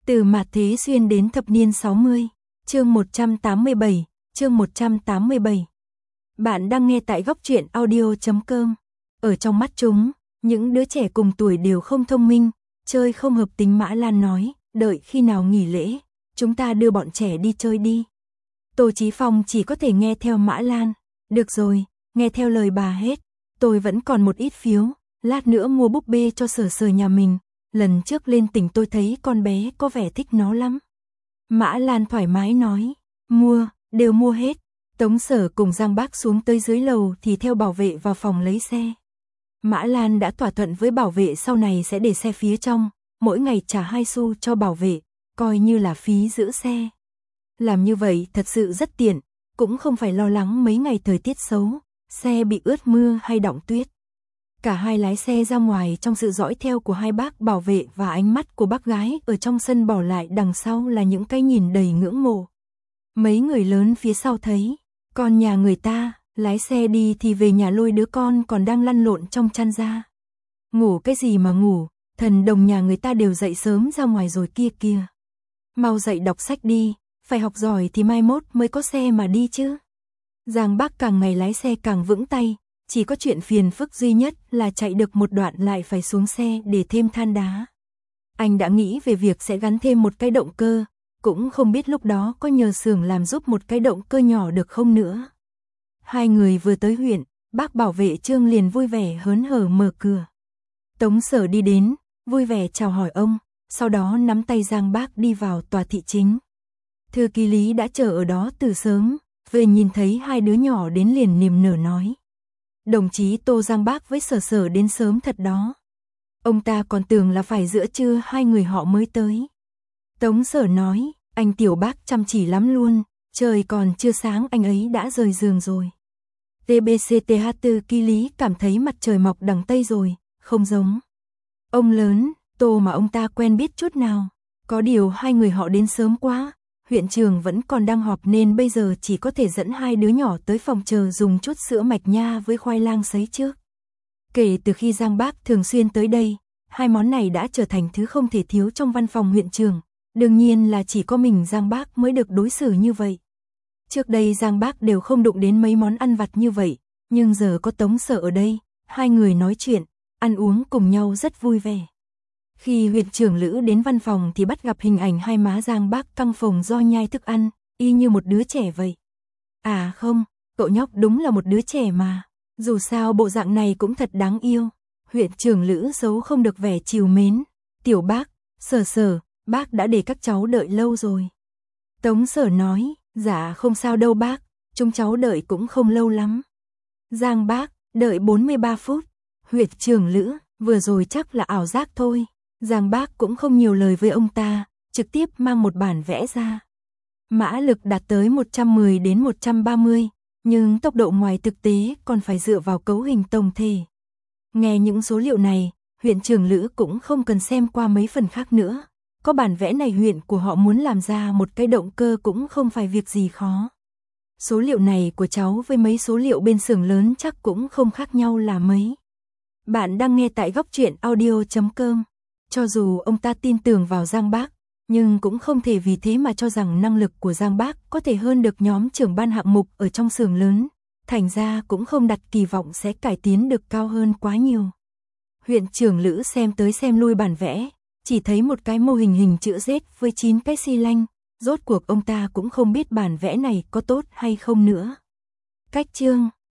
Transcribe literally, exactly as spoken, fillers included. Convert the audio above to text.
Từ mạt thế xuyên đến thập niên sáu mươi, chương một trăm tám mươi bảy, chương một trăm tám mươi bảy. Bạn đang nghe tại góc truyện audio chấm com. Ở trong mắt chúng, những đứa trẻ cùng tuổi đều không thông minh, chơi không hợp tính. Mã Lan nói, đợi khi nào nghỉ lễ, chúng ta đưa bọn trẻ đi chơi đi. Tô Chí Phong chỉ có thể nghe theo Mã Lan. Được rồi, nghe theo lời bà hết. Tôi vẫn còn một ít phiếu, lát nữa mua búp bê cho Sở Sở nhà mình. Lần trước lên tỉnh tôi thấy con bé có vẻ thích nó lắm. Mã Lan thoải mái nói, mua, đều mua hết. Tống Sở cùng Giang Bác xuống tới dưới lầu thì theo bảo vệ vào phòng lấy xe. Mã Lan đã thỏa thuận với bảo vệ sau này sẽ để xe phía trong, mỗi ngày trả hai xu cho bảo vệ, coi như là phí giữ xe. Làm như vậy thật sự rất tiện, cũng không phải lo lắng mấy ngày thời tiết xấu, xe bị ướt mưa hay đọng tuyết. Cả hai lái xe ra ngoài trong sự dõi theo của hai bác bảo vệ và ánh mắt của bác gái ở trong sân bỏ lại đằng sau là những cái nhìn đầy ngưỡng mộ. Mấy người lớn phía sau thấy, con nhà người ta, lái xe đi thì về nhà lôi đứa con còn đang lăn lộn trong chăn ra. Ngủ cái gì mà ngủ, thần đồng nhà người ta đều dậy sớm ra ngoài rồi kia kia. Mau dậy đọc sách đi, phải học giỏi thì mai mốt mới có xe mà đi chứ. Giang Bác càng ngày lái xe càng vững tay. Chỉ có chuyện phiền phức duy nhất là chạy được một đoạn lại phải xuống xe để thêm than đá. Anh đã nghĩ về việc sẽ gắn thêm một cái động cơ, cũng không biết lúc đó có nhờ xưởng làm giúp một cái động cơ nhỏ được không nữa. Hai người vừa tới huyện, bác bảo vệ Trương liền vui vẻ hớn hở mở cửa. Tống Sở đi đến, vui vẻ chào hỏi ông, sau đó nắm tay Giang Bác đi vào tòa thị chính. Thư ký Lý đã chờ ở đó từ sớm, về nhìn thấy hai đứa nhỏ đến liền niềm nở nói. Đồng chí Tô Giang Bác với Sở Sở đến sớm thật đó. Ông ta còn tưởng là phải giữa trưa hai người họ mới tới. Tống Sở nói, anh Tiểu Bác chăm chỉ lắm luôn, trời còn chưa sáng anh ấy đã rời giường rồi. tê bê xê tê hát tư Kỳ Lý cảm thấy mặt trời mọc đằng Tây rồi, không giống. Ông lớn, Tô mà ông ta quen biết chút nào. Có điều hai người họ đến sớm quá. Huyện trường vẫn còn đang họp nên bây giờ chỉ có thể dẫn hai đứa nhỏ tới phòng chờ dùng chút sữa mạch nha với khoai lang sấy trước. Kể từ khi Giang Bác thường xuyên tới đây, hai món này đã trở thành thứ không thể thiếu trong văn phòng huyện trường. Đương nhiên là chỉ có mình Giang Bác mới được đối xử như vậy. Trước đây Giang Bác đều không đụng đến mấy món ăn vặt như vậy, nhưng giờ có Tống Sở ở đây, hai người nói chuyện, ăn uống cùng nhau rất vui vẻ. Khi huyện trưởng Lữ đến văn phòng thì bắt gặp hình ảnh hai má Giang Bác căng phồng do nhai thức ăn, y như một đứa trẻ vậy. À không, cậu nhóc đúng là một đứa trẻ mà, dù sao bộ dạng này cũng thật đáng yêu. Huyện trưởng Lữ giấu không được vẻ trìu mến. Tiểu Bác, Sở Sở, bác đã để các cháu đợi lâu rồi. Tống Sở nói, dạ không sao đâu bác, chúng cháu đợi cũng không lâu lắm. Giang Bác, đợi bốn mươi ba phút. Huyện trưởng Lữ, vừa rồi chắc là ảo giác thôi. Giang Bác cũng không nhiều lời với ông ta, trực tiếp mang một bản vẽ ra. Mã lực đạt tới một trăm mười đến một trăm ba mươi, nhưng tốc độ ngoài thực tế còn phải dựa vào cấu hình tổng thể. Nghe những số liệu này, huyện trưởng Lữ cũng không cần xem qua mấy phần khác nữa. Có bản vẽ này huyện của họ muốn làm ra một cái động cơ cũng không phải việc gì khó. Số liệu này của cháu với mấy số liệu bên xưởng lớn chắc cũng không khác nhau là mấy. Bạn đang nghe tại góc truyện audio chấm com. Cho dù ông ta tin tưởng vào Giang Bác, nhưng cũng không thể vì thế mà cho rằng năng lực của Giang Bác có thể hơn được nhóm trưởng ban hạng mục ở trong xưởng lớn, thành ra cũng không đặt kỳ vọng sẽ cải tiến được cao hơn quá nhiều. Huyện trưởng Lữ xem tới xem lui bản vẽ, chỉ thấy một cái mô hình hình chữ Z với chín cái xi lanh, rốt cuộc ông ta cũng không biết bản vẽ này có tốt hay không nữa. Cách chương